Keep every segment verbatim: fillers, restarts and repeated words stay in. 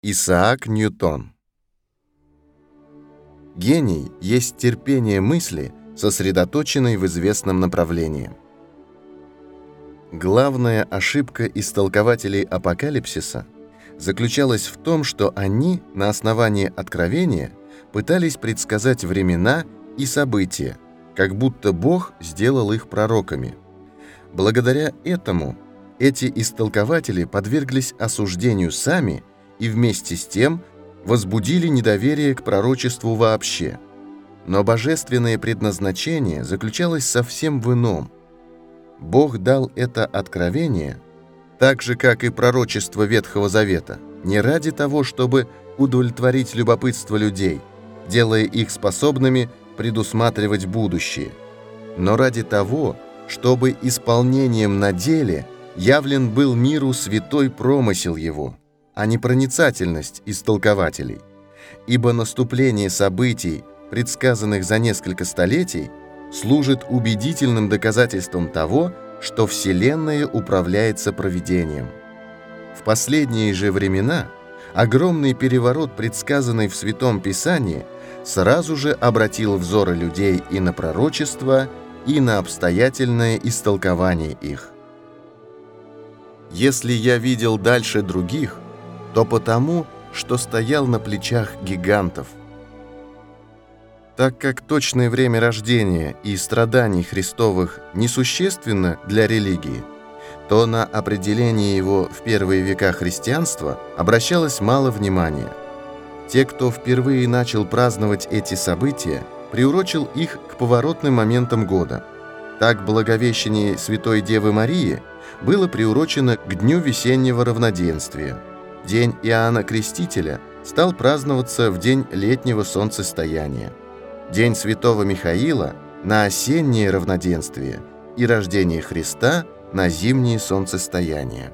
Исаак Ньютон. Гений есть терпение мысли, сосредоточенной в известном направлении. Главная ошибка истолкователей апокалипсиса заключалась в том, что они на основании откровения пытались предсказать времена и события, как будто Бог сделал их пророками. Благодаря этому эти истолкователи подверглись осуждению сами и вместе с тем возбудили недоверие к пророчеству вообще. Но божественное предназначение заключалось совсем в ином. Бог дал это откровение, так же, как и пророчество Ветхого Завета, не ради того, чтобы удовлетворить любопытство людей, делая их способными предусматривать будущее, но ради того, чтобы исполнением на деле явлен был миру святой промысел его, а не проницательность истолкователей. Ибо наступление событий, предсказанных за несколько столетий, служит убедительным доказательством того, что Вселенная управляется провидением. В последние же времена огромный переворот, предсказанный в Святом Писании, сразу же обратил взоры людей и на пророчество, и на обстоятельное истолкование их. Если я видел дальше других, то потому, что стоял на плечах гигантов. Так как точное время рождения и страданий Христовых несущественно для религии, то на определение его в первые века христианства обращалось мало внимания. Те, кто впервые начал праздновать эти события, приурочил их к поворотным моментам года. Так Благовещение Святой Девы Марии было приурочено к Дню весеннего равноденствия. День Иоанна Крестителя стал праздноваться в день летнего солнцестояния. День Святого Михаила на осеннее равноденствие и рождение Христа на зимнее солнцестояние.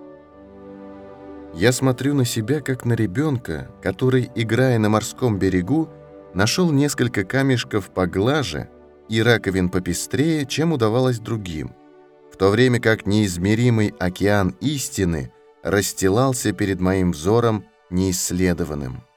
Я смотрю на себя, как на ребенка, который, играя на морском берегу, нашел несколько камешков поглаже и раковин попестрее, чем удавалось другим, в то время как неизмеримый океан истины расстилался перед моим взором неисследованным.